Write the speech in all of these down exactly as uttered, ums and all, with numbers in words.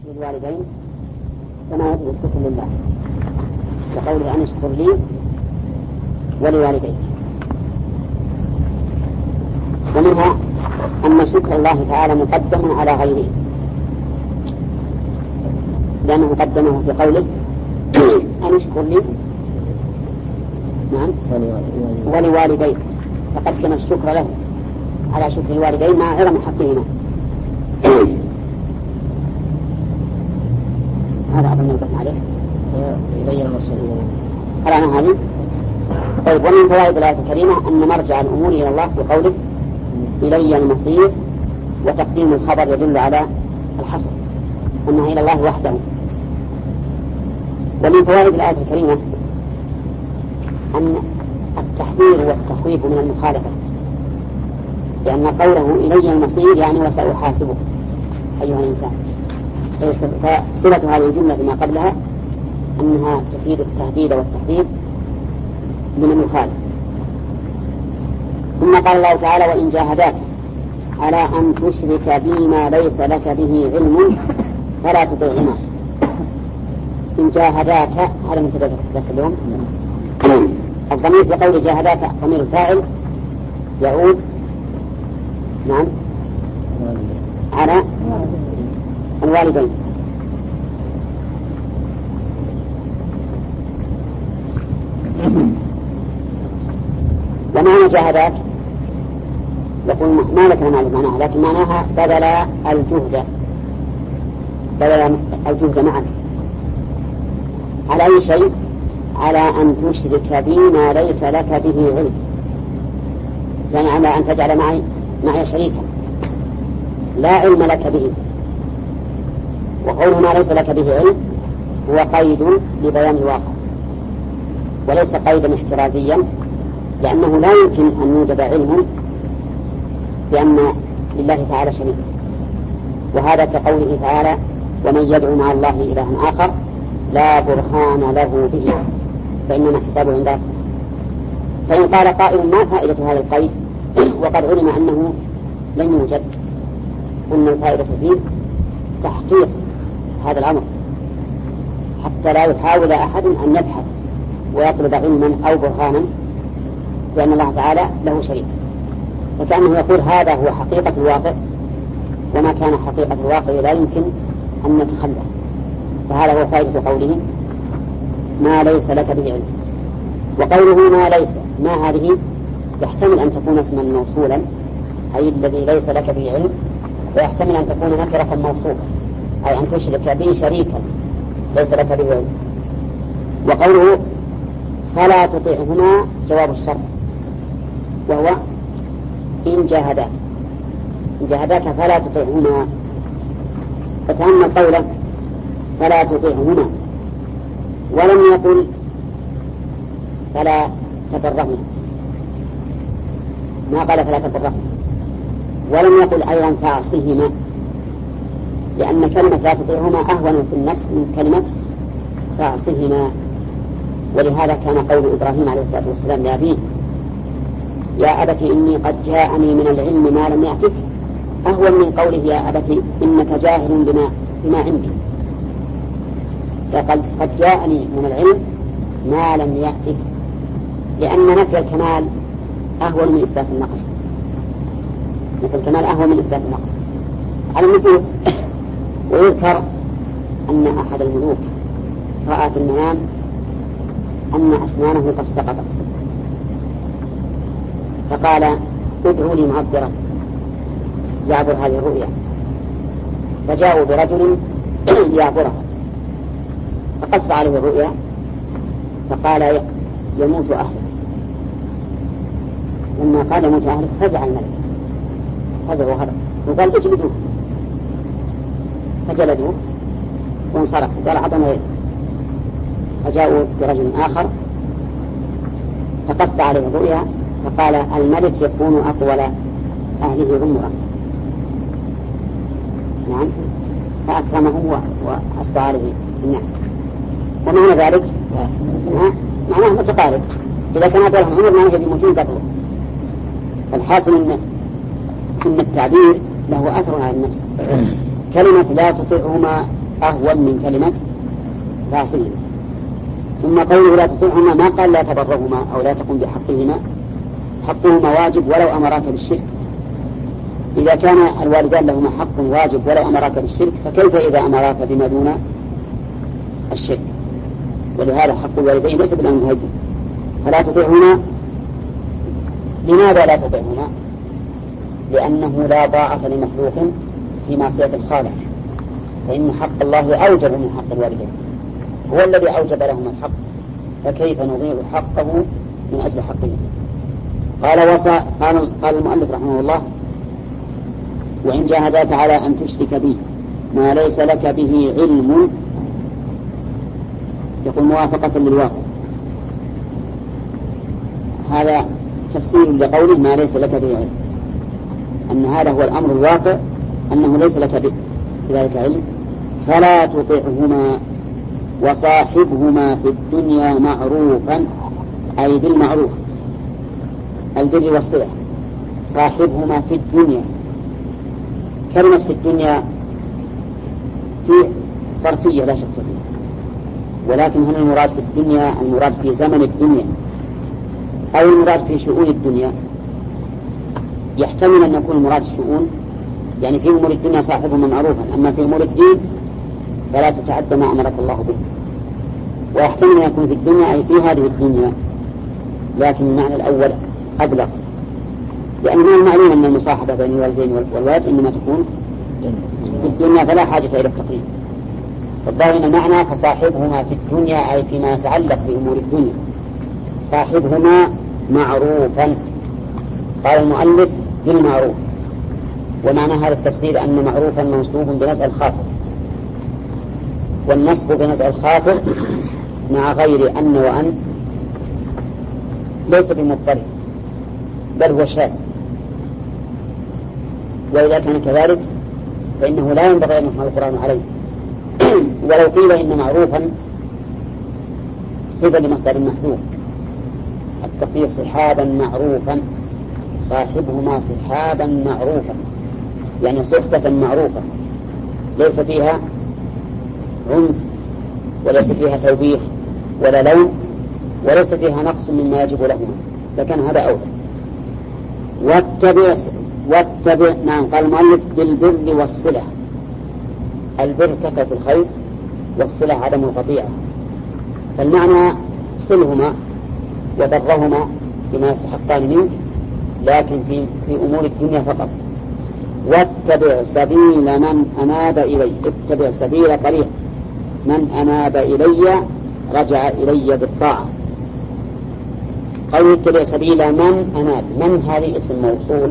للوالدين كما يجب الشكر لله، وقوله أن اشكر لي ولوالديك. ومنها أن شكر الله تعالى مقدم على غيره، لأنه قدمه في قوله أن اشكر لي نعم ولوالديك، فقدم الشكر له على شكر الوالدين مع عظم حقهما. هذا أظن نوقف عليه يبين المصير. قرأنا هذه. طيب، ومن فوائد الآية الكريمة أن مرجع الأمور إلى الله بقوله إلي المصير، وتقديم الخبر يدل على الحصر أنها إلى الله وحده. ومن فوائد الآية الكريمة أن التحذير والتخويف من المخالفة، لأن قوله إلي المصير يعني وسأحاسبك أيها الإنسان، فصلة هذه الجملة بما قبلها أنها تفيد التهديد والتحذير من المخالف. ثم قال الله تعالى وإن جاهداك على أن تشرك بي ما ليس لك به علم فلا تطعهما. إن جاهداك هذا من تدرس اليوم. الضمير في قول جاهداك ضمير الفاعل يعود نعم على الوالدين. ومعنى جاهداك يقول ما لك نعرف معناها، لكن معناها بذل الجهد بذل الجهد معك على أي شيء؟ على أن تشرك بي ما ليس لك به علم، يعني على أن تجعل معي معي شريكا لا علم لك به. وقوله ما ليس لك به علم هو قيد لبيان الواقع وليس قيدا احترازيا، لأنه لا يمكن أن يوجد علم بأن لله تعالى شريك. وهذا كقوله تعالى ومن يدعو مع الله إلها آخر لا برهان له به فإنما حسابه عند ربه. فإن قال قائل ما فائدة هذا القيد وقد علم أنه لن يوجد، أن الفائدة فيه تحقيق هذا الأمر حتى لا يحاول أحد أن يبحث ويطلب علما أو برهانا بأن الله تعالى له شريك، فكأنه يقول هذا هو حقيقة الواقع، وما كان حقيقة الواقع لا يمكن أن نتخلى. فهذا هو فائدة قوله ما ليس لك به علم. وقوله ما ليس ما هذه يحتمل أن تكون اسما موصولا أي الذي ليس لك به علم، ويحتمل أن تكون نكرة موصوفة أي أن تشرك به شريكا ليس لك به علم. وقوله فلا تطيعهما جواب الشرط، وهو إن جاهداك إن جاهداك فلا تطيعهما. فتأمل قوله فلا تطيعهما ولم يقل فلا تبرهما، ما قال فلا تبرهما، ولم يقل أيضا فاعصهما، لأن كلمة لا تطيعهما أهون في النفس من كلمة فاعصهما. ولهذا كان قول إبراهيم عليه الصلاة والسلام لأبيه يا أبت إني قد جاءني من العلم ما لم يأتك أهون من قوله يا أبت إنك جاهل بما, بما عندي. فقد قد جاءني من العلم ما لم يأتك، لأن نفي الكمال أهون من إثبات النقص. نفي الكمال أهون من إثبات النقص على النفوس. ويذكر أن أحد الملوك رأى في المنام أن أسنانه قد سقطت، فقال ادعوا لي معبرا يعبر هذه الرؤيا، فجاءوا برجل يعبرها فقص عليه الرؤيا فقال يموت أهلك. لما قال يموت أهلك فزع الملك، فزع وهرب وقال اجلدوه، فجلدوه وانصرف قال عظم غيره. فجاءوا برجل آخر فقص عليه الرؤيا فقال الملك يكون أطول أهله عمرا، نعم، فأكرمه وأسبع عليه النعم. ومعنى ذلك معناه متقارب، إذا كان أطولهم عمر معناه يموتون قبله. الحاصل إن, إن التعبير له أثر على النفس. كلمة لا تطيعهما أهون من كلمة فاصلهما. ثم قوله لا تطيعهما ما قال لا تبرهما أو لا تقم بحقهما، حقهما واجب ولو أمراك بالشرك. إذا كان الوالدان لهما حق واجب ولو أمراك بالشرك، فكيف إذا أمراك بما دون الشرك؟ ولهذا حق الوالدين ليس بالأمر المهيب. فلا تطيعهما. لماذا لا تطيعهما؟ لأنه لا طاعة لمخلوق في معصية الخالق، فإن حق الله أوجب من حق الوالدين، هو الذي أوجب لهم الحق، فكيف نضيع حقه من أجل حقه؟ قال وصى قال, قال المؤلف رحمه الله: وإن جاهداك على أن تشرك بي ما ليس لك به علم، يقول موافقة للواقع. هذا تفسير لقوله ما ليس لك به علم، أن هذا هو الأمر الواقع، أنه ليس لك بذلك علم. فلا تطعهما وصاحبهما في الدنيا معروفا، أي بالمعروف، البر والصلة. صاحبهما في الدنيا، كلمة في الدنيا في ظرفية لا شك فيها، ولكن هنا المراد في الدنيا المراد في زمن الدنيا أو المراد في شؤون الدنيا. يحتمل أن يكون المراد الشؤون، يعني في أمور الدنيا صاحبهما معروفا، أما في أمور الدين فلا تتعدى ما أمرك الله به. ويحتمل أن يكون في الدنيا أي في هذه الدنيا، لكن المعنى الأول أبلغ، لأن من المعلوم أن المصاحبة بين الوالدين والولد إنما تكون في الدنيا، فلا حاجة إلى التقريب. فالظاهر المعنى فصاحبهما في الدنيا أي فيما يتعلق بأمور الدنيا، صاحبهما معروفا. قال المؤلف بالمعروف. ومعنى هذا التفسير أن معروفا منصوب بنزع الخافض، والنصب بنزع الخافض مع غير أن وأن ليس بمضطرب بل هو شاذ، وإذا كان كذلك فإنه لا ينبغي أن يحمل القرآن عليه. ولو قيل إن معروفا صفة لمصدر محذوف، التقدير صحابا معروفا، صاحبهما صحابا معروفا، يعني صحبة معروفة ليس فيها عنف وليس فيها توبيخ ولا لوم وليس فيها نقص مما يجب لهما، لكن هذا أولى. واتبع واتبع نعم قال المؤلف بالبر والصلة. البر كثرة الخير، والصلة عدم القطيعة. فالمعنى صلهما وبرهما بما يستحقان منك، لكن في, في أمور الدنيا فقط. واتبع سبيل من أناب إلي، اتبع سبيل طريق من أناب إلي رجع إلي بالطاعة. قول اتبع سبيل من أناب، من هذه اسم موصول،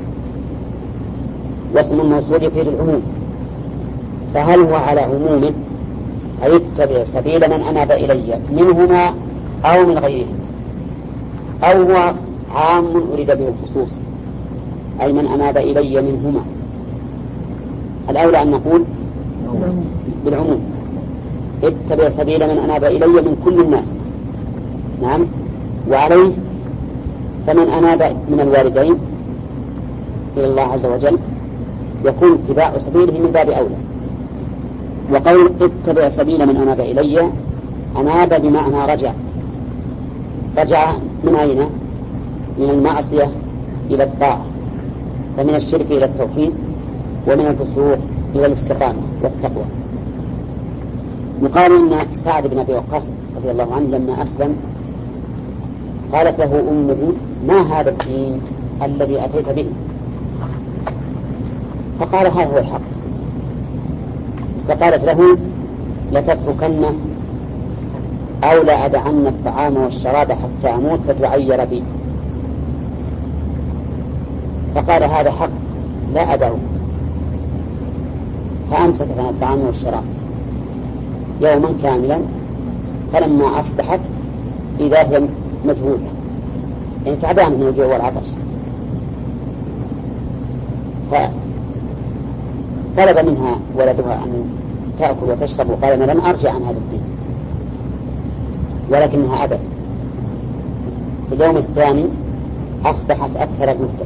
واسم الموصول يفيد العموم، فهل هو على عمومه أي اتبع سبيل من أناب إلي منهما أو من غيرهم، أو هو عام أريد به الخصوص أي من أناب إلي منهما؟ الأولى أن نقول بالعموم، اتبع سبيل من أناب إلي من كل الناس. نعم. وعليه فمن أناب من الوالدين إلى الله عز وجل يكون اتباع سبيله من باب أولى. وقول اتبع سبيل من أناب إلي، أناب بمعنى رجع. رجع من أين؟ من المعصية إلى الطاعة، فمن الشرك إلى التوحيد، ومن الفسوق إلى الاستقامة والتقوى. يقال إن سعد بن أبي وقاص رضي الله عنه لما أسلم قالت له أمه: ما هذا الدين الذي أتيت به؟ فقال: هذا هو الحق. فقالت له: لتتركن أو لا أدعن الطعام والشراب حتى أموت فتعير بي. فقال: هذا حق لا أدعو. فأمسكت عن الطعام والشراب يوما كاملا، فلما أصبحت إذا هي مجهولة، يعني تعبان من الجوع والعطش، فطلب منها ولدها أن تأكل وتشرب، وقال: أنا لن أرجع عن هذا الدين، ولكنها أبت. في اليوم الثاني أصبحت أكثر المهتم،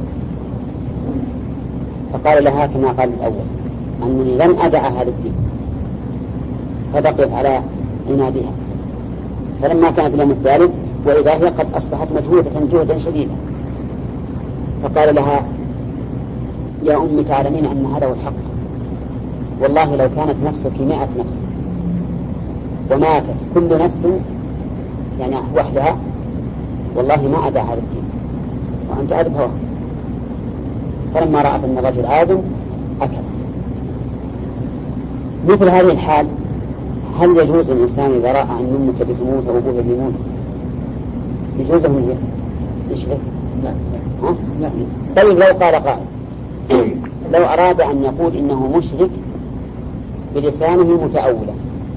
فقال لها كما قال الأول: أنني لن أدع هذا الدين، فبقيت على عنادها. فلما كان في اليوم الثالث وإذا هي قد أصبحت مجهودة جهدا شديدا، فقال لها يا أمي تعلمين أن هذا هو الحق، والله لو كانت نفسك مئة نفس وماتت كل نفس يعني وحدها والله ما أدع هذا الدين وأنت أدب هواه. فلما رأت أن الرجل عازم أكل. مثل هذه الحال هل يجوز للإنسان إذا رأى أن أمك بتموت أو أبوه بيموت يجوز أن يشرك؟ لا. ها؟ لا. طيب لو قال قائل لو أراد أن يقول إنه مشرك بلسانه متأولا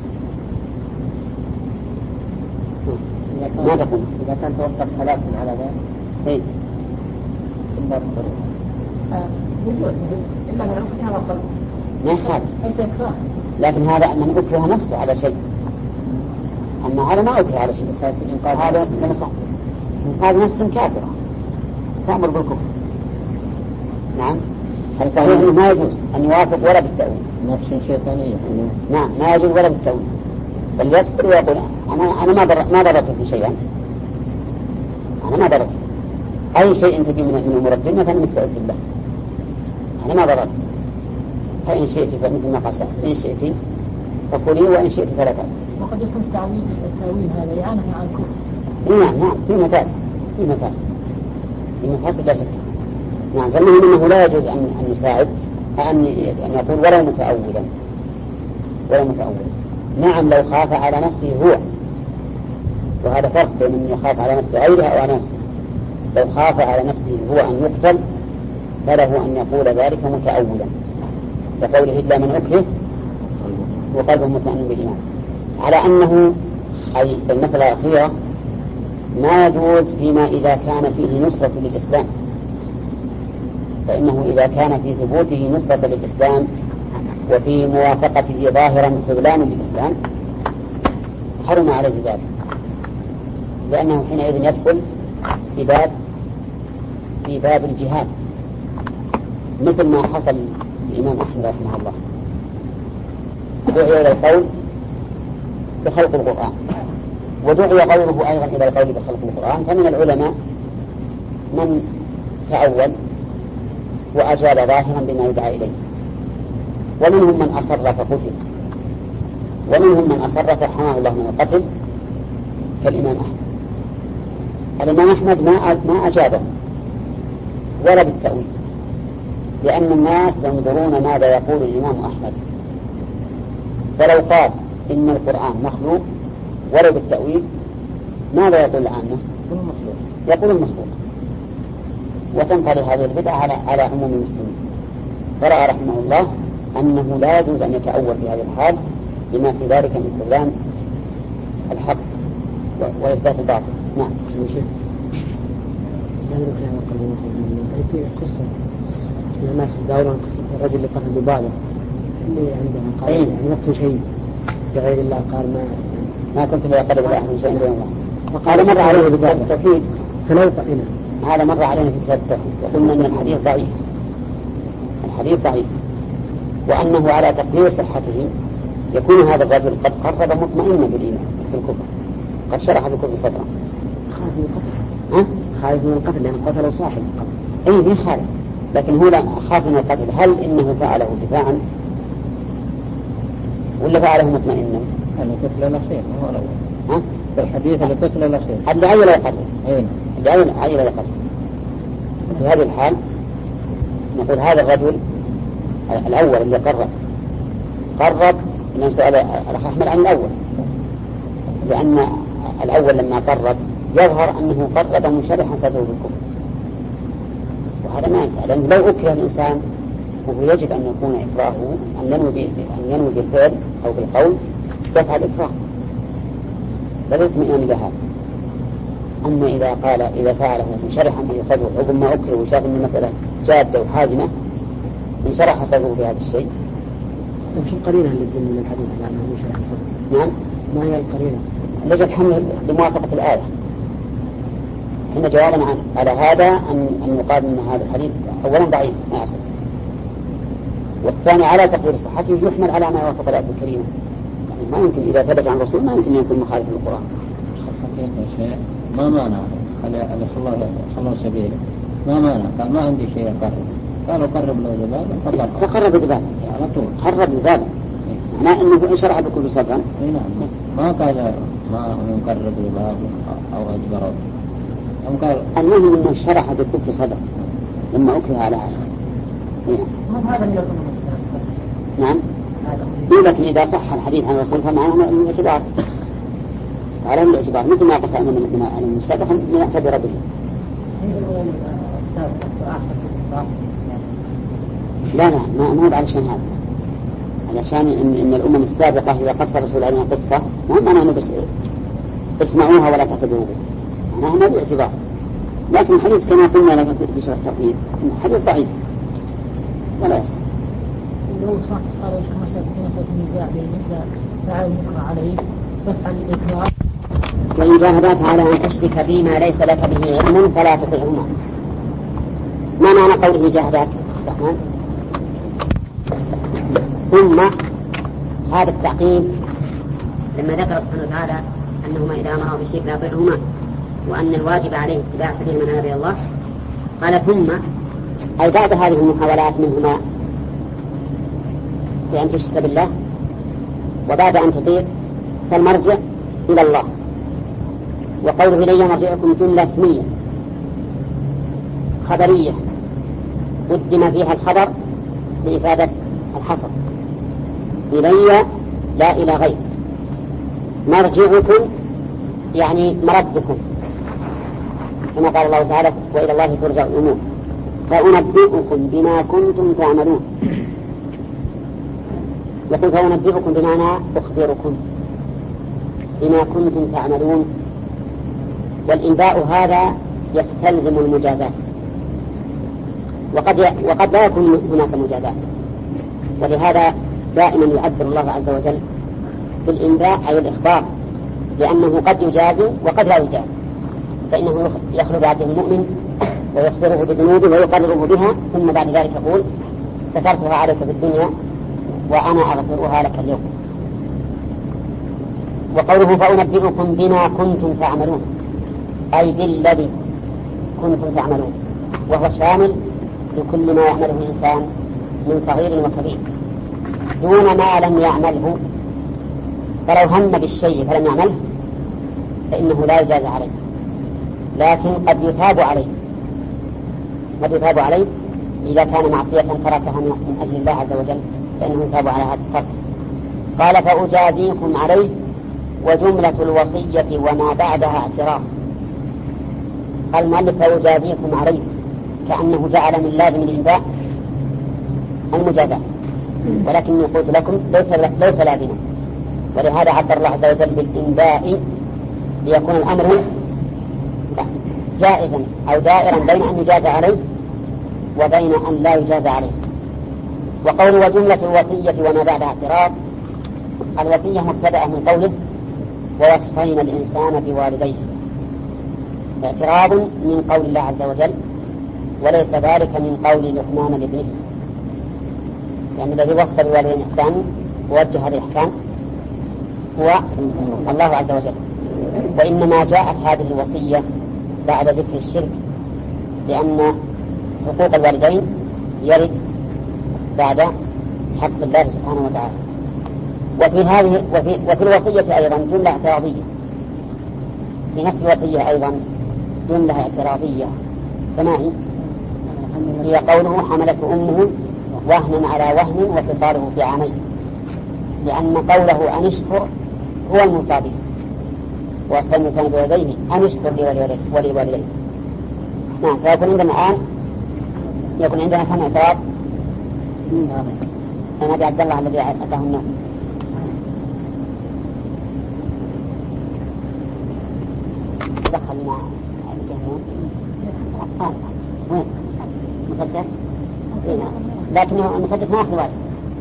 ما تقول؟ إذا كان توقف ثلاث على ذلك إيه؟ إلا بالضرورة يجوز إلا من أكره وقلب ما يخالف، ليس إكراه، لكن هذا من أكره نفسه على شيء، أما هذا ما أكره على شيء، هذا لمسح هذا نفس كافرة تأمر بالكفر. نعم الصحيح ما يجوز أن يوافق ولا بالتأويل، نفس شيطانية. نعم ما يجوز ولا بالتأويل، بل يصبر ويقول أنا أنا ما ضر ما ضررت في شيئا، أنا ما ضررت أي شيء تبي من من أمور الدنيا فأنا مستعد بالله، أنا ما ضررت، فإن شئت فمثل ما قصدت إن شئت فكلي وإن شئت فلا تأكل. وقد يكون التأويل التأويل هذا إعانة على الكفر. نعم نعم في مفاسد في مفاسد في مفاسد لا شك. نعم فالمهم أنه لا يجوز أن أن يساعد أن أن يقول ولا متأولا ولا متأولا. نعم لو خاف على نفسه هو، وهذا فرق بين أن يخاف على نفسه غيره أو على نفسه. لو خاف على نفسه هو أن يقتل فله أن يقول ذلك متأولا كقوله إلا من أكره وقلبه مطمئن بالإيمان، على أنه أي المسألة الأخيرة ما يجوز فيما إذا كان فيه نصرة للإسلام، فإنه إذا كان في ثبوته نصرة للإسلام وفي موافقته ظاهرا خذلان للإسلام حرم عليه ذلك، لأنه حينئذ يدخل في باب في باب الجهاد، مثل ما حصل الإمام أحمد رحمه الله دعي إلى القول بخلق القرآن، ودعي غيره أيضا إلى القول بخلق القرآن، فمن العلماء من تأول وأجاب ظاهرا بما يدعى إليه، ومنهم من أصر فقتل، ومنهم من أصر فحماه الله من القتل كالإمام أحمد. الإمام أحمد ما ما أجابه ولا بالتأويل، لأن الناس ينظرون ماذا يقول الإمام أحمد، فلو قال إن القرآن مخلوق ولو بالتأويل ماذا يقول العامة؟ يقول المخلوق، وتنطلي هذه البدعة على على عموم المسلمين. فرأى رحمه الله أنه لا يجوز أن يتأول في هذه الحال لما في ذلك من خذلان الحق وإثبات الباطل. نعم. في قصة الناس يدورون قصة الرجل اللي قتل ببعضه اللي عندهم قال يعني نقتل شيء بغير الله، قال ما ما كنت لأقرب إلى أحد شيء بغير الله، وقال مر عليه بكتاب التوحيد فلو فإنه هذا مر علينا في كتاب التوحيد وقلنا أن الحديث ضعيف، الحديث ضعيف، وأنه على تقدير صحته يكون هذا الرجل قد قرب مطمئنا بالإيمان في الكفر، قد شرح بالكفر صدرا، خايف من القتل. ها؟ خايف من القتل لأن قتلوا صاحب القتل. أي من خالف، لكن هو لا خاف من القتل. هل إنه فعله دفاعا ولا فعله مطمئنا؟ القتل الأخير هو الأول. ها؟ في الحديث القتل الأخير. اللي عيل القتل. أين؟ اللي عيل عيل القتل. في هذه الحال نقول هذا الرجل الأول اللي قرب قرب نسأل الأخ أحمد عن الأول، لأن الأول لما قرب يظهر أنه قرب مشرحا صدره بالكفر، وهذا ما ينفع، لأنه لو أكره الإنسان وهو يجب أن يكون إكراهه أن ينوي أن ينوي بالفعل أو بالقول دفع الإكراه بل يطمئن لها. أما إذا قال إذا فعله مشرحا به صدره عقب ما أكره وشاف أن المسألة جادة وحازمة انشرح صدره بهذا الشيء. وش القرينة اللي تدل من الحديث على أنه مشرح صدره؟ نعم. ما هي القرينة؟ لجت حمل بموافقة الآية. حين جوابنا عن على هذا أن أن يقال أن هذا الحديث أولا ضعيف ما يصح، والثاني على تقدير صحته يحمل على ما يوافق الآية الكريمة ما يمكن إذا ثبت عن الرسول ما يمكن يكون مخالف للقرآن. شيء ما مانع خلى الله خلى سبيله ما مانع قال ما عندي شيء أقرب قالوا قرب له جبال فقرب جبال على طول قرب جبال معناه إنه شرح بكل صدر. نعم ما قال ما نقرب جبال أو أجبر أم قال المهم إنه شرح بكل صدر لما أكره على هذا. هذا اللي يكون نعم لكن إذا صح الحديث عن الرسول فمعناه أنه الاعتبار على الاعتبار مثل ما قصدنا من المستقبل نعتبر به. لا لا ما ما علشان هذا علشان إن, إن الأمم السابقة إذا قص الرسول علينا قصة ما معناه أنه بس اسمعوها ولا تعتبروه معناها ما باعتبار. لكن الحديث كما قلنا لك في شرح التقييد حديث ضعيف ولا يصح. لو صار صار مسألة مسألة النزاع بين النزاع فعل المكره عليه يفعل الإكراه. وإن جاهداك على أن تشرك بما ليس لك به علم فلا تطعهما. ما معنى قوله جاهداك؟ ثم هذا التعقيب لما ذكر سبحانه وتعالى أنهما إذا أمروا بالشرك لا يطيعهما وأن الواجب عليه اتباع سبيل من أناب إلى الله قال ثم أي بعد هذه المحاولات منهما بأن تشرك بالله وبعد أن تطيع فالمرجع إلى الله. وقوله إلي مرجعكم جملة اسمية خبرية قدم فيها الخبر لإفادة الحصر إلي لا إلى غير. مرجعكم يعني مردكم كما قال الله تعالى وإلى الله ترجع الأمور فأنبئكم بما كنتم تعملون. يقول فأنبئكم بمعنى أخبركم بما كنتم تعملون. والإنباء هذا يستلزم المجازات وقد وقد لا يكون هناك مجازات ولهذا دائما يعبر الله عز وجل بالإنباء أي الإخبار لأنه قد يجازي وقد لا يجازي فإنه يخلو بعبده المؤمن ويخبره بذنوبه ويقرره بها ثم بعد ذلك يقول سترتها عليك في الدنيا وأنا أغفرها لك اليوم. وقوله فأنبئكم بما كنتم تعملون أي بالذي كنتم تعملون وهو شامل لكل ما يعمله الإنسان من صغير وكبير دون ما لم يعمله. فلو هم بالشيء فلم يعمله فإنه لا يجاز عليه لكن قد يثاب عليه قد يثاب عليه إذا كان معصية تركها من أجل الله عز وجل فإنه يثاب على هذا الترك. قال فأجازيكم عليه وجملة الوصية وما بعدها اعتراف. المؤلف فأجازيكم عليه كأنه جعل من لازم الإنباء المجازاة ولكن قلت لكم ليس, ليس لازما ولهذا عبر الله عز وجل بالإنباء ليكون الأمر جائزا أو دائرا بين أن يجاز عليه وبين أن لا يجاز عليه. وقول وجملة الوصية وما بعدها اعتراض الوصية مبتدأة من قوله ووصينا الإنسان بوالديه اعتراض من قول الله عز وجل وليس ذلك من قول لقمان لابنه يعني الذي وصى بوالدين إحسان ووجه هذه الأحكام هو الله عز وجل. وإنما جاءت هذه الوصية بعد ذكر الشرك لأن حقوق الوالدين يرد بعد حق الله سبحانه وتعالى. وفي هذه وفي, وفي الوصية أيضا جملة اعتراضية في نفس الوصية أيضا جملة اعتراضية كما هي هي قوله حملته أمه وهنا على وهن وفصاله في عامين لأن قوله أن اشكر هو الموصى به وأصل الإنسان بيديه أن اشكر لي ولوالديه. نعم فيكون عندنا الآن يكون عندنا كم اعتراض أنا أبي عبد الله الذي أتاه النوم دخلنا الجهنم الأطفال وين مسدس لكنه المسدس ما أخذ واجب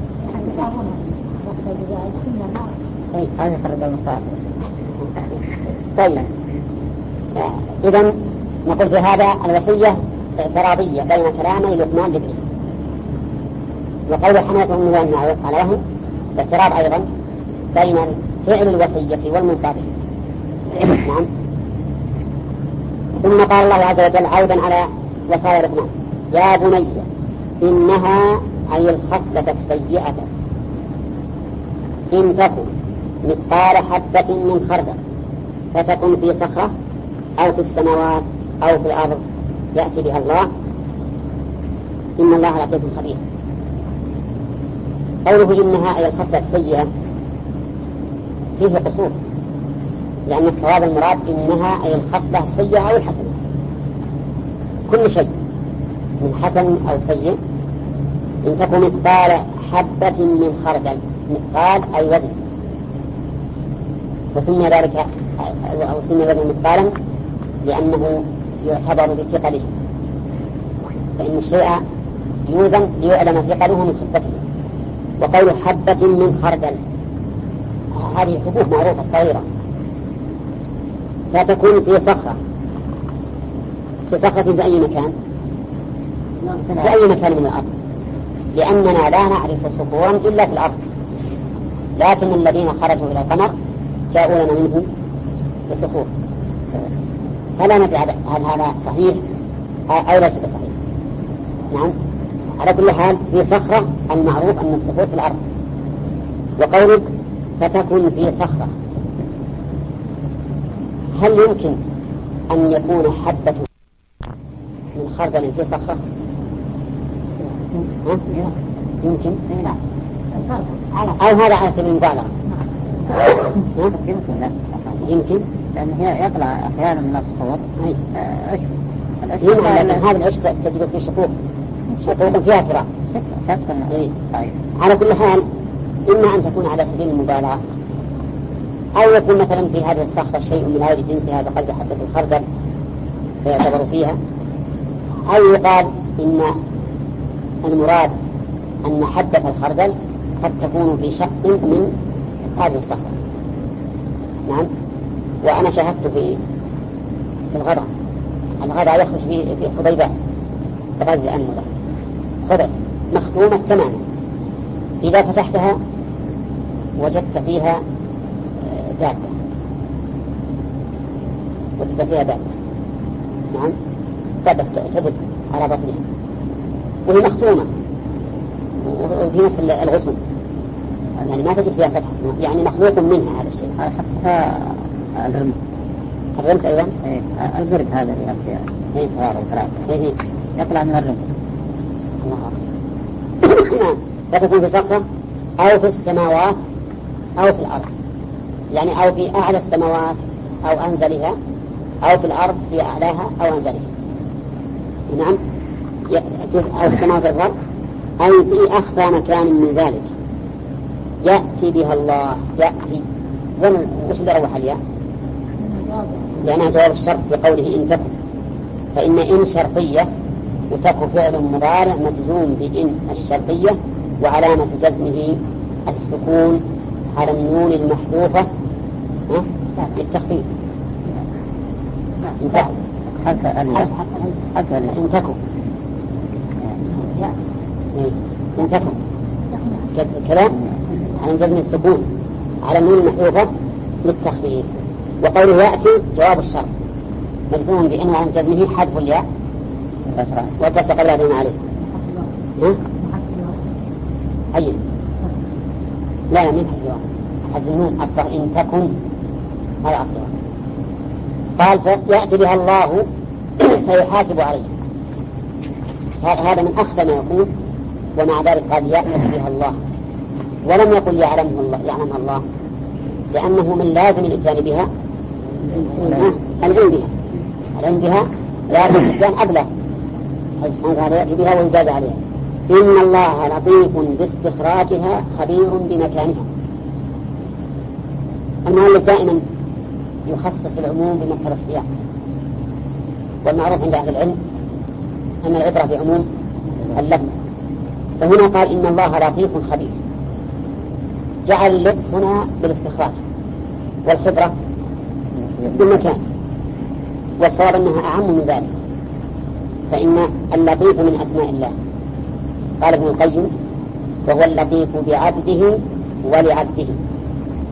اي هذا فرد المصاب. طيب إذن نقول في هذا الوصية اعتراضية بين كلامي لقمان لابنه وقول حملته أمه على وهن اعتراض أيضا بين فعل الوصية والموصى به. نعم. ثم قال الله عز وجل عودا على وصايا لقمان: يا بني إنها أي الخصلة السيئة إن تكن مثقال حبة من خردل فتكن في صخرة أو في السماوات أو في الأرض يأتي بها الله إن الله لطيف خبير. قوله إنها أي الخصلة السيئة فيه قصور، لأن الصواب المراد إنها أي الخصلة السيئة أو الحسنة. كل شيء من حسن أو سيء إن تكون مثقال حبة من خردل، مثقال أي وزن، وسمي ذلك أو سمي ذلك مثقالا لأنه يعتبر بثقله، فإن الشيء يوزن ليعلم ثقله من خفته. وقول حبة من خردل هذه حبوب معروفة صغيرة، فتكون في صخرة. في صخرة في أي مكان؟ في أي مكان من الأرض، لأننا لا نعرف صخورا إلا في الأرض، لكن الذين خرجوا إلى القمر جاءوا لنا منه بصخور، فلا ندري هل هذا صحيح أو ليس بصحيح. نعم. على كل حال في صخرة المعروف أن الصخور في الأرض. وقولك فتكون في صخرة، هل يمكن أن يكون حبة من خردل في صخرة؟ يمكن. أو هذا على سبيل المبالغة؟ يمكن. لا يمكن لأن هي يطلع أحيانا من الصخور عشب. لكن هذا العشب تجد فيه شقوق، شقوق فيها تراب. طيب. على كل حال إما أن تكون على سبيل المبالغة، أو يكون مثلا في هذه الصخرة شيء من غير جنسها بقدر حبة الخردل فيعتبر فيها، أو يقال إن المراد أن حبة الخردل قد تكون في شق من هذه الصخرة. نعم. وأنا شاهدت في في الغداء الغداء يخرج في في خضيبات غاز الأنملة، خضر مختومة تماما، إذا فتحتها وجدت فيها دابة، وجدت فيها دابة. نعم. دابة تبت على بطنها وهي مختومة وفي نفس الغصن، يعني ما تجد فيها فتح، يعني مخلوق منها هذا الشيء. حتى الرمل الرمل أيضا. إيه البرد هذا اللي يمشي إيه صغار وثلاثة إيه يطلع من الرمل. نعم. فتكون في صخرة أو في السماوات أو في الأرض، يعني أو في أعلى السماوات أو أنزلها، أو في الأرض في أعلاها أو أنزلها. نعم. أو في السماوات والأرض أي في أخفى مكان من ذلك يأتي بها الله. يأتي وش اللي روح الياء؟ لأنها جواب الشرط في قوله إن تكن، فإن إن شرطية وتكن فعل مضارع مجزوم بإن الشرطية، وعلامة جزمه السكون على النون المحذوفة للتخفيف. إن تكن إن تكن إن تكن كلام على جزم السكون على النون المحذوفة للتخفيف. وقوله يأتي جواب الشرط مجزوم بإن وعن جزمه حذف الياء والكسر قبل أن عليه. ها؟ أي لا لا من حذف حذف النون أصلا إن تكن هذا أصلا. قال فيأتي بها الله فيحاسب عليه. هذا من أخذ ما يكون، ومع ذلك قال يأتي بها الله ولم يقل يعلمها الله يعلمها الله، لأنه من لازم الإتيان بها العلم بها العلم بها لازم الإتيان أبلغ، سبحانه يأتي بها ويجاز عليها. إن الله لطيف باستخراجها خبير بمكانها. المؤلف دائما يخصص العموم بمقتضى السياق، والمعروف عند أهل العلم أن العبرة بعموم اللفظ، فهنا قال إن الله لطيف خبير، جعل اللطف هنا بالاستخراج والخبرة بالمكان، والصواب أنها أعم من ذلك، فإن اللطيف من أسماء الله. قال ابن القيم وهو اللطيف بعبده ولعبده،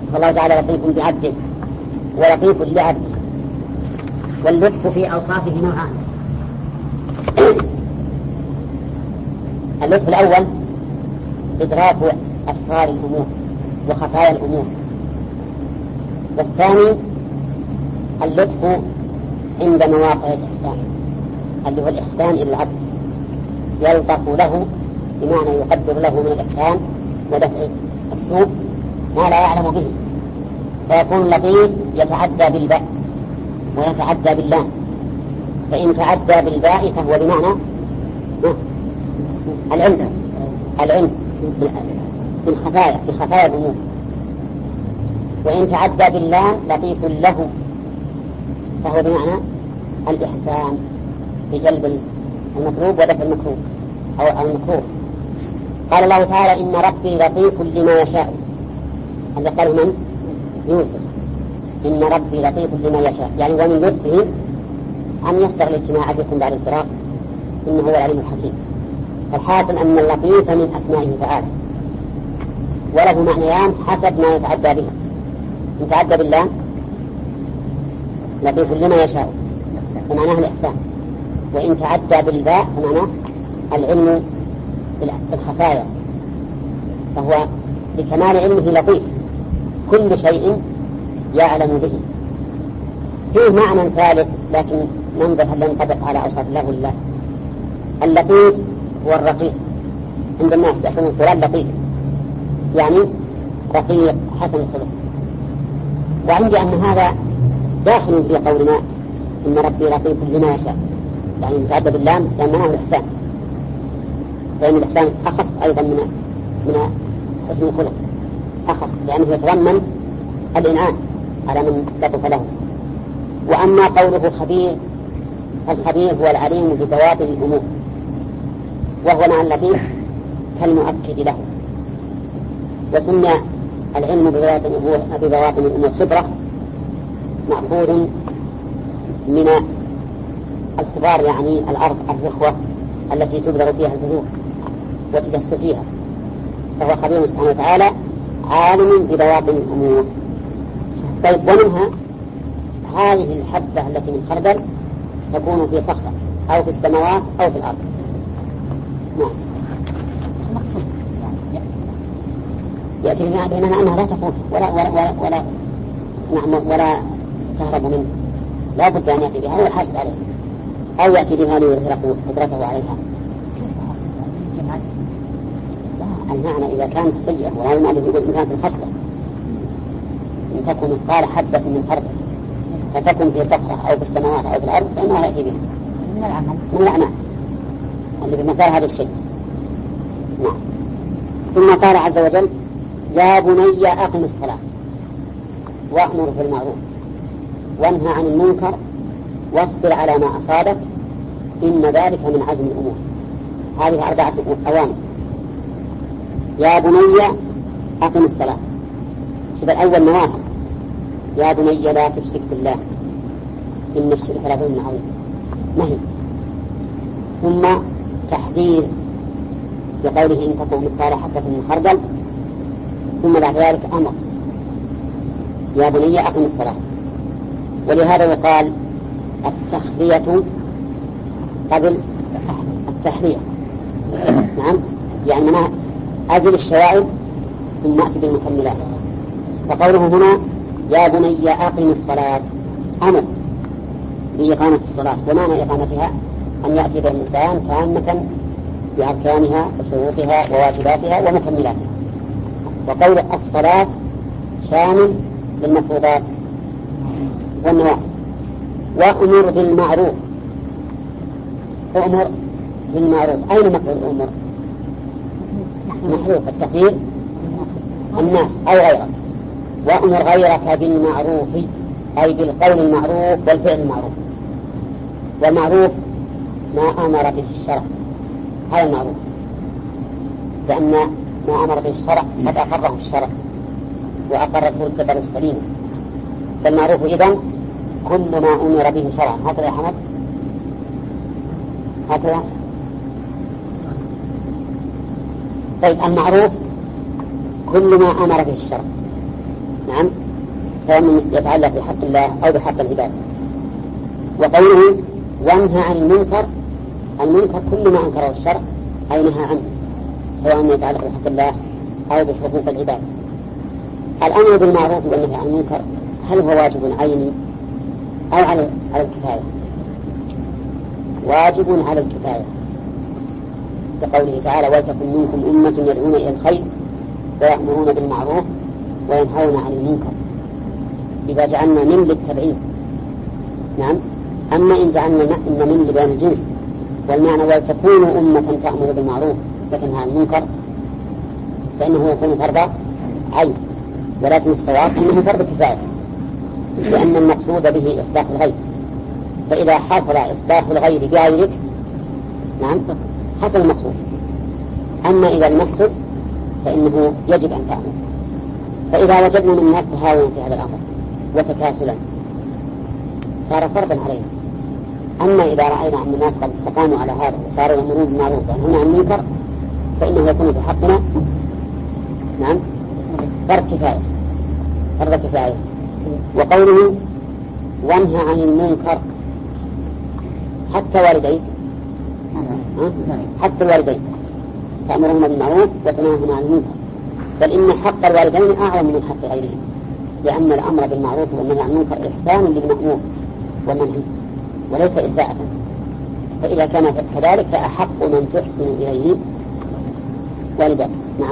فالله تعالى لطيف بعبده ولطيف لعبده. واللطف في أوصافه نوعان. اللطف الأول إدراك أسرار الأمور وخفايا الأمور، والثاني اللطف عند مواقع الإحسان اللي هو الإحسان إلى العبد، يلطف له بمعنى يقدر له من الإحسان ودفع السوء ما لا يعلم به، فيكون اللطيف يتعدى بالباء ويتعدى باللام، فإن تعدى بالباء فهو بمعنى العلم العلم بالخفايا بخفايا الأمور، وإن تعدى باللام لطيف له فهو بمعنى الإحسان بجلب المطلوب ودفع المكروه أو المكروه. قال الله تعالى إن ربي لطيف لما يشاء، اللي قال من؟ يوسف. إن ربي لطيف لما يشاء، يعني ومن لطفه أن يسر الاجتماع بكم بعد الفراق، إنه هو العليم الحكيم. الحاصل أن اللطيف من أسمائه تعالى، وله معنيان حسب ما يتعدى به. إن تعدى بالله لطيف لما يشاء فمعناه الإحسان، وإن تعدى بالباء فمعناه العلم بالخفايا، فهو لكمال علمه لطيف كل شيء يعلم به. فيه معنى ثالث لكن ننظر هل ينطبق على أوصاف الله ولا. اللطيف هو الرقيق، عند الناس يحكمون فلان لطيف يعني رقيق حسن الخلق، وعندي أن هذا داخل في قولنا إن ربي لطيف لما يشاء، يعني متعدى باللام لأن معناه الإحسان، لأن الإحسان أخص أيضا من من حسن الخلق، أخص لأنه يتضمن الإنعام على من لطف له. وأما قوله خبير، الخبير هو العليم ببواطن الأمور، وهو مع اللطيف كالمؤكد له. وسمي العلم ببواطن الأمور خبرة، مأخوذ من الخبار يعني الأرض الرخوة التي تبذر فيها البذور وتدس فيها، فهو خبير سبحانه وتعالى عالم ببواطن الأمور. طيب ومنها هذه الحبة التي من خردل تكون في صخرة أو في السماوات أو في الأرض. نعم. يأتي بما بيننا أنها لا تفوت ولا ولا ولا, ولا نعم ولا تهرب منه، لا بد أن يأتي بها هو الحاسد عليه، أو يأتي بها ليظهر قدرته عليها. لا، المعنى إذا كانت سيئة ولا المعنى إذا كانت الخصلة إن تكون مثقال حبة من خردل فتكون في صخرة أو في السماوات أو في الأرض فإنها يأتي بها من الأعمال من الأعمال اللي بمثال هذا الشيء. نعم. ثم قال عز وجل يا بني أقم الصلاة وأمر بالمعروف وانهى عن المنكر واصبر على ما أصابك إن ذلك من عزم الأمور. هذه أربعة أوامر. يا بني أقم الصلاة، شبه الأول نواهي، يا بني لا تشرك بالله إن الشرك لظلم عظيم، نهي. ثم تحذير بقوله إن تكن مثقال حبة من خردل، ثم بعد ذلك أمر يا بني أقم الصلاة. ولهذا يقال التخلية قبل التحلية. نعم، يعني أنا أزل الشوائب ثم أتي بالمكملات. فقوله هنا يا بني أقم الصلاة أمر بإقامة الصلاة، ومعنى إقامتها أن يأتي بالإنسان تامة بأركانها وشروطها وواجباتها ومكملاتها. وقول الصلاة شامل للمفروضات والنوافل. وأمر بالمعروف، أمر بالمعروف، أين مفعول الأمر؟ محروف التقدير الناس أو غيره. وأمر غيرك بالمعروف أي بالقول المعروف والفعل المعروف. والمعروف ما أمر به الشرع، هذا المعروف، لأن ما أمر به الشرع قد أقره الشرع وأقرته الفطر السليمة. فالمعروف إذن كل ما أمر به شرعا. هكذا يا حمد، هكذا. طيب المعروف كل ما أمر به الشرع، نعم، سواء يتعلق بحق الله أو بحق العباد. وقوله وانهى عن المنكر، المنكر كل ما أنكره الشرع أي نهى عنه، سواء يتعلق بحق الله أو بحقوق العباد. الأمر بالمعروف والنهي عن المنكر هل هو واجب عيني أو على على الكفاية؟ واجب على الكفاية، كقوله تعالى ولتكن منكم أمة يدعون إلى الخير ويأمرون بالمعروف وينهون عن المنكر، إذا جعلنا من للتبعيد. نعم. أما إن جعلنا إن من لبيان الجنس، والمعنى ولتكونوا أمة تأمر بالمعروف وتنهى عن المنكر، فإنه يكون فرض عين، ولكن الصواب أنه فرض كفاية، لأن المقصود به إصلاح الغير، فإذا حصل إصلاح الغير بغيرك نعم حصل المقصود. أما إذا المقصود فإنه يجب أن تعمل. فإذا وجدنا من الناس تهاونا في هذا الأمر وتكاسلا صار فرضا علينا. أما إذا رأينا أن الناس قد استقاموا على هذا وصاروا يأمرون بالمعروف وينهون عن المنكر فإنه يكون في حقنا نعم فرض كفاية، فرض كفاية. وقوله وانهى عن المنكر حتى والديك، حتى الوالدين تأمرهم بالمعروف وتنهون عن المنكر، بل إن حق الوالدين أعظم من حق غيرهم، لأن الأمر بالمعروف والنهي عن المنكر إحسان للمأمور والمنهي وليس إساءة. فإذا كان كذلك فأحق من تحسن إليه والدك. نعم.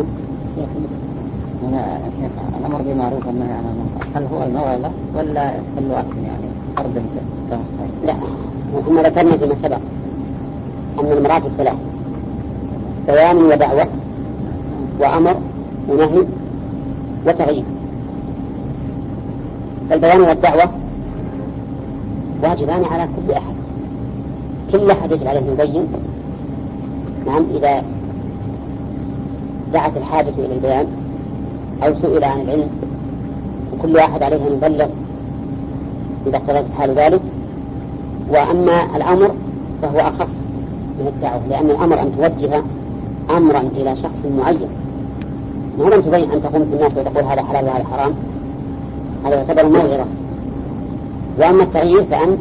الأمر بالمعروف والنهي عن المنكر هل هو الموعظة ولا كل وقت يعني فرض؟ لا، وكما ذكرنا فيما سبق أن المراتب ثلاث: بيان ودعوة وأمر ونهي وتغيير. البيان والدعوة واجبان على كل أحد، كل أحد يجب عليه يبين. نعم. إذا دعت الحاجة إلى البيان أو سئل عن العلم وكل أحد عليه أن يبلغ إذا اقتضت حال ذلك. وأما الأمر فهو أخص من الدعوة، لأن الأمر أن توجه أمرا إلى شخص معين، مو أن تبين أن تقوم بالناس وتقول هذا حلال وهذا حرام، هذا يعتبر موعظة. وأما التغيير فأن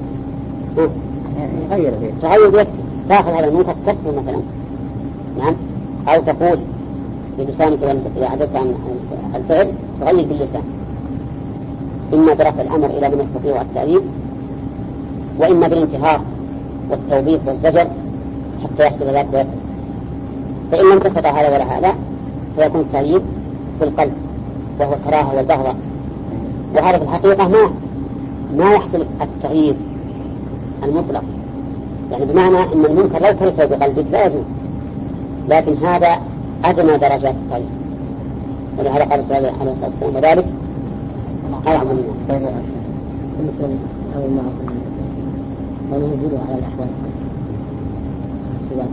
تغير تغير بيدك، تأخذ هذا المنكر تكسره مثلا. نعم. أو تقول بلسانك إذا عجزت عن الفعل تغير باللسان، إما برفع الأمر إلى من يستطيع التأديب، وإما بالانتهار والتوبيخ والزجر حتى يحصل ذلك ويكفر. فإن لم تستطع هذا ولا هذا فيكون التغيير في القلب وهو الكراهة والبغضاء، وهذا في الحقيقة ما ما يحصل التغيير المطلق، يعني بمعنى أن المنكر لو كرهته بقلبك لا يزول، لكن هذا أدنى درجات التغيير. ولهذا قال صلى الله عليه وسلم وذلك أعظم منه. بالنسبة لأول ما أقول ونزيله على الأحوال في بعض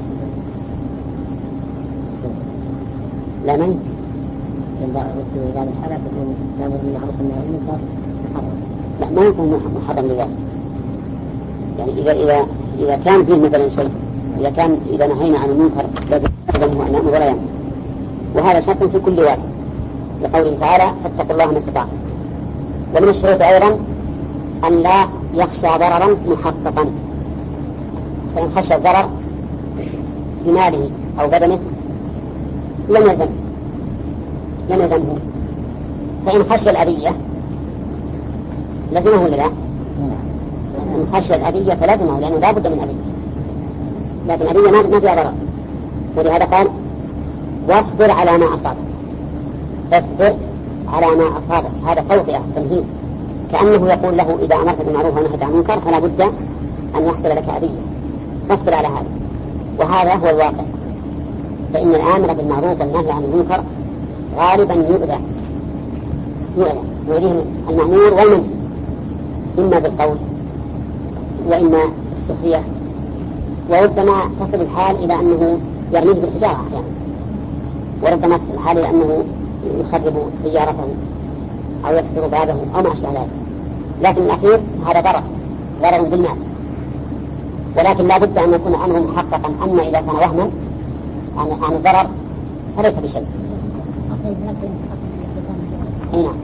لا من في بعض الحالات يكون نامر من معروف النهي عن المنكر محرم. لا، ما يكون محرم لذلك. يعني إذا إذا إذا كان فيه مثلا شيء، إذا كان إذا نهينا عن المنكر لازم هو أن نأمر ولا ينهى، وهذا شرط في كل واجب، لقوله تعالى فاتقوا الله ما استطعتم. ومن الشروط أيضا أن لا يخشى ضررا محققا، فإن خشى الضرر بماله أو بدنه لم يلزم لم يلزمه، فإن خشى الأذية لزمه ولا لا؟ إن خشى الأذية فلزمه، لأنه لا بد من أذية، لكن أذية ما فيها ضرر. ولهذا قال واصبر على ما أصابك، اصبر على ما أصابك، هذا توطئة تمهيد، كأنه يقول له إذا أمرت بالمعروف ونهيت عن المنكر فلا بد أن يحصل لك أذية، فاصبر على هذا. وهذا هو الواقع، فإن الآمر بالمعروف والنهي عن المنكر غالبا يؤذى يؤذى يؤذيه المأمور والمنهي، إما بالقول وإما بالسخرية، وربما تصل الحال إلى أنه يرميه بالحجارة أحيانا، وربما تصل الحال إلى أنه يخرب سيارته أو يكسر بابه أو ما أشبه ذلك. لكن الأخير هذا ضرر ضرر بالمال، ولكن لا بد أن يكون أمره محققا. أما إذا كان وهما عن, عن الضرر فليس بشيء. نعم.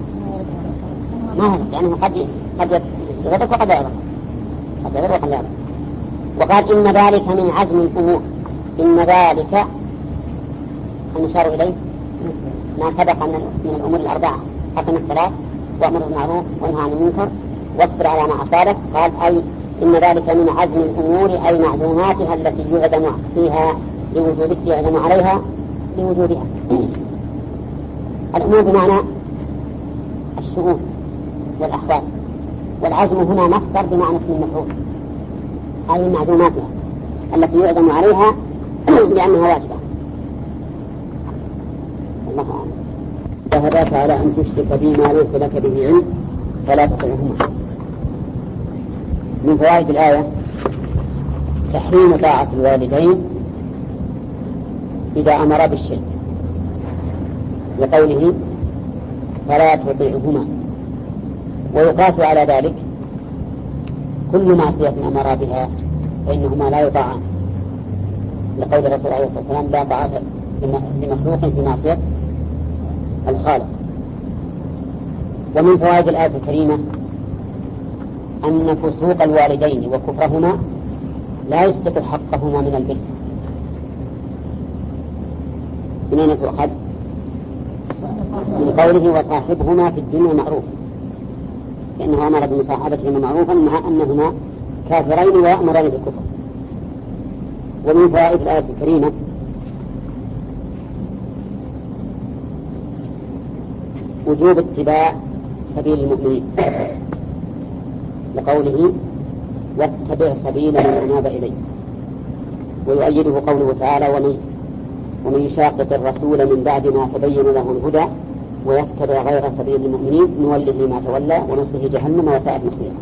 ما هو لأنه قد قد يغضب وقد لا يغضب، قد يغضب وقد لا يغضب. وقال إن ذلك من عزم الأمور. إن ذلك المشار إليه ما سبق من الأمور الأربعة: أقم الصلاة وأمر بالمعروف وانهى عن المنكر واصبر على ما أصابك. قال أي إن ذلك من عزم الأمور أي معزوماتها التي يعزم فيها لوجودك يعزم عليها لوجودها. الأمور بمعنى الشؤون والأحوال، والعزم هنا مصدر بمعنى اسم المفعول، أي معزوماتها التي يعزم عليها لأنها واجبة. الله أعلم. وهداك على أن تشرك بي ما ليس لك به علم فلا تطعهما. من فوائد الآية تحريم طاعة الوالدين إذا أمر بالشرك، لقوله فلا تطعهما. ويقاس على ذلك كل معصية أمر بها فإنهما لا يطاعان، لقول الرسول عليه الصلاة والسلام لا طاعة لمخلوق في معصية الخالق. ومن فوائد الآية الكريمة أن فسوق الوالدين وكفرهما لا يسقط حقهما من البر. من أين تؤخذ؟ من قوله وصاحبهما في الدنيا معروف، لأنه أمر بمصاحبتهما معروفا مع أنهما كافرين ويأمران بالكفر. ومن فوائد الآية الكريمة وجوب اتباع سبيل المؤمنين، لقوله واتبع سبيل من أناب إليه. ويؤيده قوله تعالى ومن, ومن يشاقق الرسول من بعد ما تبين له الهدى ويتبع غير سبيل المؤمنين نوله ما تولى ونصله جهنم وساءت مصيره.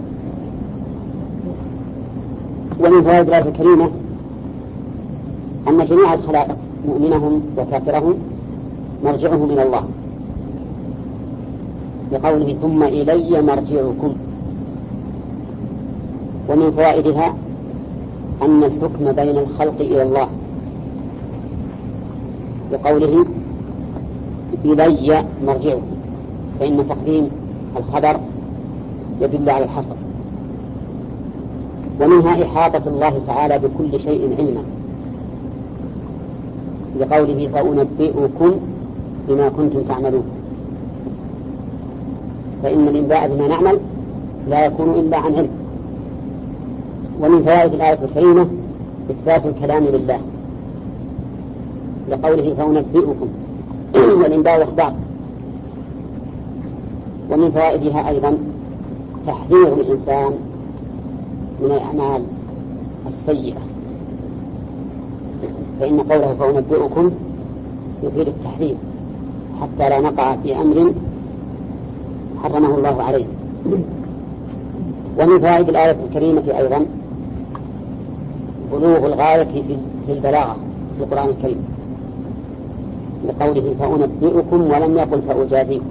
ومن فوائد الآية الكريمة أن جميع الخلائق مؤمنهم وكافرهم مرجعهم إلى الله، لقوله ثم إلي مرجعكم. ومن فوائدها أن الحكم بين الخلق إلى الله، لقوله إلي مرجعكم، فإن تقديم الخبر يدل على الحصر. ومنها إحاطة الله تعالى بكل شيء علما، لقوله فأنبئكم بما كنتم تعملون، فإن الإنباء بما نعمل لا يكون إلا عن علم. ومن فوائد الآية الكريمة إثبات الكلام لله، لقوله فأنبئكم والإنباء إخبار. ومن فوائدها أيضا تحذير الإنسان من الأعمال السيئة، فإن قوله فأنبئكم يفيد التحذير حتى لا نقع في أمر حرمه الله عليه. ومن فوائد الآية الكريمة أيضا بلوغ الغاية في البلاغة في القرآن الكريم، لقوله فأنبئكم ولم يقل فأجازيكم،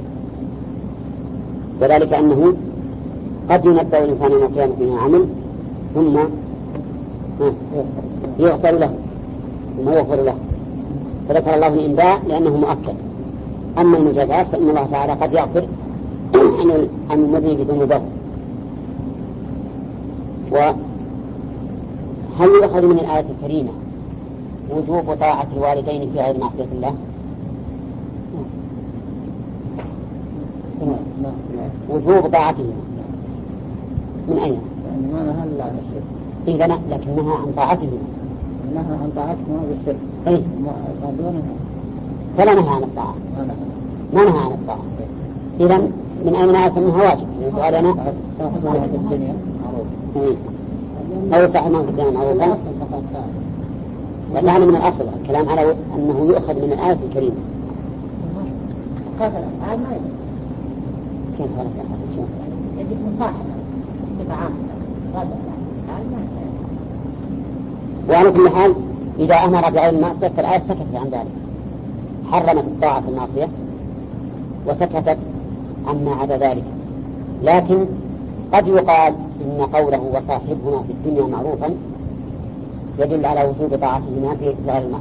وذلك أنه قد ينبأ الإنسان يوم القيامة بما عمل ثم يغفر له ثم يغفر له، فذكر الله الإنباء لأنه مؤكد. أما المجازات فإن الله تعالى قد يغفر عن المذنب بذنوبه. وهل يؤخذ من الآية الكريمة وجوب طاعة الوالدين في غير معصية الله؟ وجوب طاعتهما من أين؟ ما نهى الله عن الشرك. إذا لكنها عن طاعتهما. نهى عن طاعتهما بالشرك. إيه؟ فلا نهى عن الطاعة. ما نهى عن الطاعة. إذا من أين نعرف أنها واجب؟ سؤالنا صاحب في الدنيا معروف. أو صاحب في الدنيا معروف. ولا من الأصل الكلام على أنه يؤخذ من الآية الكريمة. كيف هذا الكلام؟ يجب مصاحبة صفة عامة. وعلى كل حال إذا أمر بغير المعصية فالآية سكتت عن ذلك، حرمت الطاعة في المعصية وسكتت عما عدا ذلك. لكن قد يقال إن قوله وصاحبهما في الدنيا معروفا يدل على وجوب طاعتهما في غير المعصية،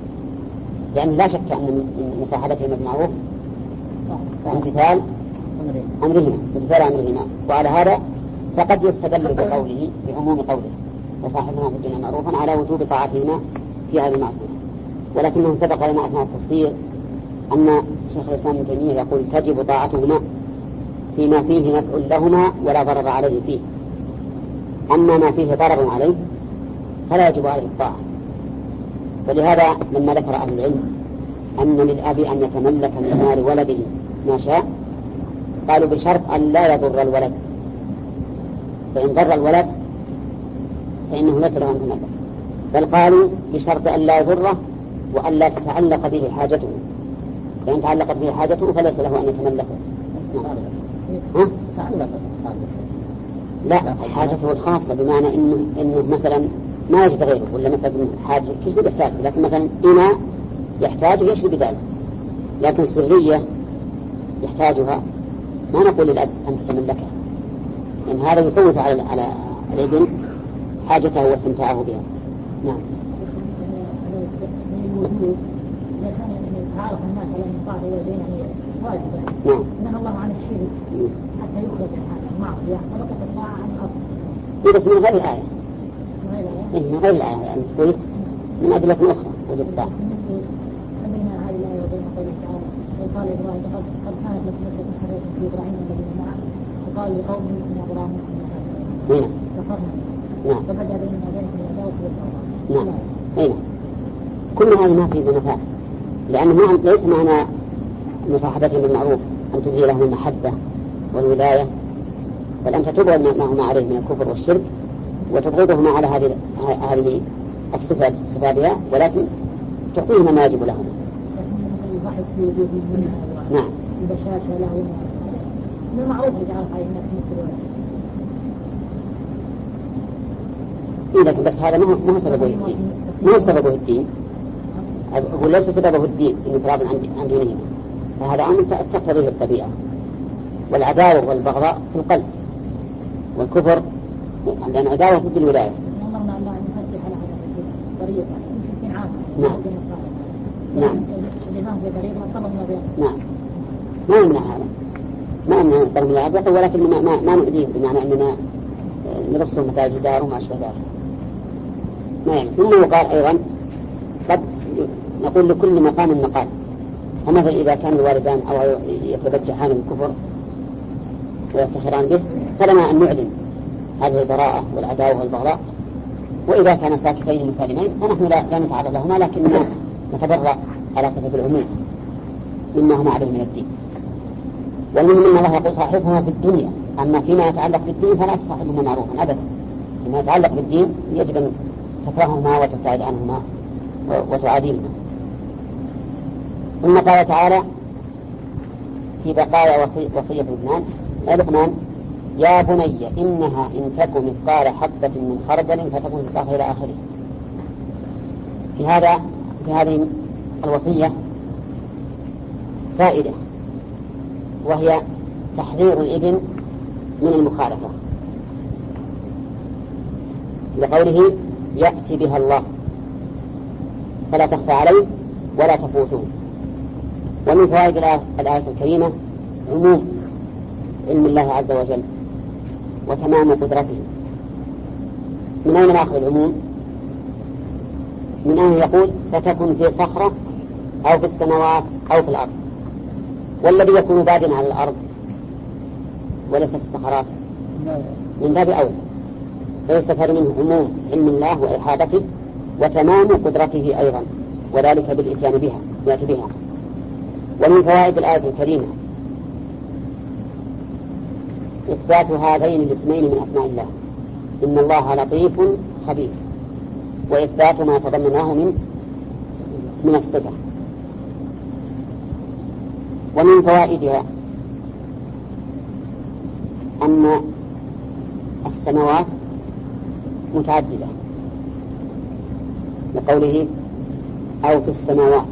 لأن لا شك أن من مصاحبتهما بالمعروف امتثال أمرهما بامتثال أمرهما. وعلى هذا فقد يستدل بقوله بعموم قوله وصاحبهما في الدنيا معروفا على وجوب طاعتهما في هذه المعصية، ولكنه سبق لنا أثناء التفسير أن شيخ الإسلام ابن تيمية يقول تجب طاعتهما فيما فيه نفع لهما ولا ضرر عليه فيه، أما ما فيه ضرر عليه فلا يجب عليه الطاعة. ولهذا لما ذكر أهل العلم أن للأب أن يتملك من مال ولده ما شاء قالوا بشرط أن لا يضر الولد، فإن ضر الولد فإنه ليس له أن يتملك، بل قالوا بشرط أن لا يضره وأن لا تتعلق به حاجته، فإن تعلقت به حاجته فليس له أن يتملكه. ها؟ لا، حاجته الخاصة بمعنى إنه, إنه مثلا ما يجد غيره، ولا مثلا حاجة كشف يحتاج، لكن مثلا إناء يحتاج يشرب بذلك، لكن سرية يحتاجها ما نقول للأب أن تتملكها، لأن هذا يفوت على على الابن حاجته واستمتاعه بها. نعم. تعرف الناس على المطاع والدين يعني واجب. نعم. إن الله عن الشيء حتى يخرج عن المعصية فبقت الطاعة عن الأصل. إيه بس من غير الآية. من غير الآية. إيه من غير الآية يعني تقول من أدلة أخرى وجب الطاعة. بين هذه الآية وبين قوله تعالى وقال إبراهيم قد قد كانت لكم نبذة حرية في إبراهيم الذين معه وقال لقومه إن إبراهيم نعم. كفرنا. نعم. فبدأ بيننا وبينكم العداوة والبغضاء. نعم. أين؟ كل هذه ما فيه منفعة، لأنه ليس معنى مصاحبتهم بالمعروف أن تبدي لهم المحبة والولاية، بل أن تتبع ما هم عليه من الكفر والشرك وتبغضهم على هذه هذه الصفات صفاتها، ولكن تعطيهم ما يجب لهم. نعم. البشاشة له من المعروف اللي تعرف عليه الناس مثل إيه، لكن بس هذا ما هو سببه الدين، ما هو سببه الدين. أقول ليس سببه الدين انفراد عن دينهم، فهذا أمر تقتضيه الطبيعة، والعداوة والبغضاء في القلب، والكفر لأن عداوة ضد الولاية. نعم. نعم. نعم. ما يمنع هذا، ما يمنع الضرب العداوة، ولكن ما ما, ما نؤذيه بمعنى أننا نرسل متاج دار وما أشبه ذلك. ما يعني. ثم يقال أيضا قد نقول لكل مقام مقال، فمثلا إذا كان الوالدان أو يتبجحان بالكفر ويفتخران به فلنا أن نعلن هذه البراءة والعداوة والبغضاء، وإذا كان ساكتين مسالمين فنحن لا, لا نتعرض لهما، لكن نتبرأ على صفة العموم مما هم عليه من الدين. والمهم أن الله يقول صاحبهما في الدنيا، أما فيما يتعلق بالدين فلا تصاحبهما معروفا أبدا. فيما يتعلق بالدين يجب أن تكرههما وتبتعد عنهما وتعاديهما. ثم قال تعالى في بقايا وصية لقمان لقمان يا بني إنها إن تك مثقال حبة من خردل فتكن في صخرة إلى آخره. في هذا في هذه الوصية فائدة، وهي تحذير الابن من المخالفة، لقوله يأتي بها الله فلا تخفى عليه ولا تفوته. ومن فوائد الآية الكريمة عموم علم الله عز وجل وتمام قدرته. من أين نأخذ العموم؟ من أين يقول فتكن في صخرة أو في السماوات أو في الأرض، والذي يكون بادٍ على الأرض وليس في الصخرات من باب أولى، فيستفاد منه عموم علم الله وإحاطته وتمام قدرته أيضا، وذلك بالإتيان بها يأتي بها. ومن فوائد الآية الكريمة إثبات هذين الاسمين من أسماء الله، إن الله لطيف خبير، وإثبات ما تضمناه من من الصفة. ومن فوائدها أن السماوات متعددة، لقوله أو في السماوات،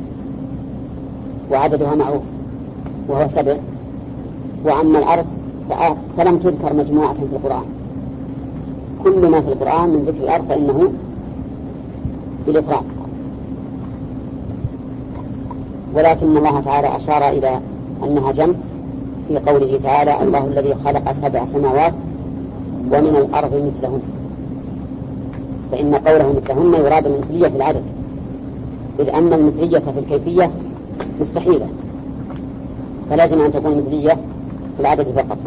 وعددها معروف وهو سبع. وأما الأرض فلم تذكر مجموعة في القرآن، كل ما في القرآن من ذكر الأرض فإنه بالإفراد، ولكن الله تعالى أشار إلى أنها جمع في قوله تعالى الله الذي خلق سبع سماوات ومن الأرض مثلهن، فإن قوله مثلهن يراد المثلية في العدد، إذ أن المثلية في الكيفية مستحيلة، فلازم أن تكون مثلية في العدد فقط.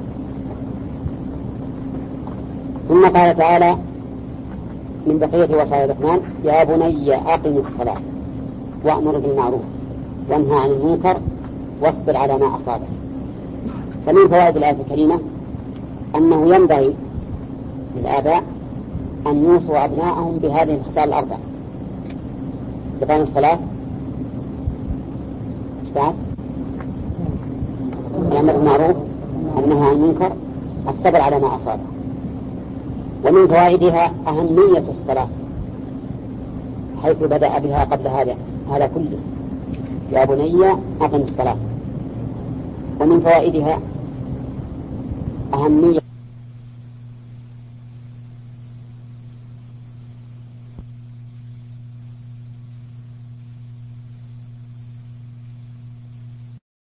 ثم قال تعالى من بقية وصايا لقمان يا بني أقم الصلاة وأمر بالمعروف وانهى عن المنكر واصبر على ما أصابك. فمن فوائد الآية الكريمة أنه ينبغي للآباء أن يوصوا أبناءهم بهذه الخصال الأربع: بقيام الصلاة، بعد الأمر بالمعروف، النهي عن المنكر، الصبر على ما أصابه. ومن فوائدها أهمية الصلاة حيث بدأ بها قبل هذا هذا كله: يا بني أقم الصلاة. ومن فوائدها أهمية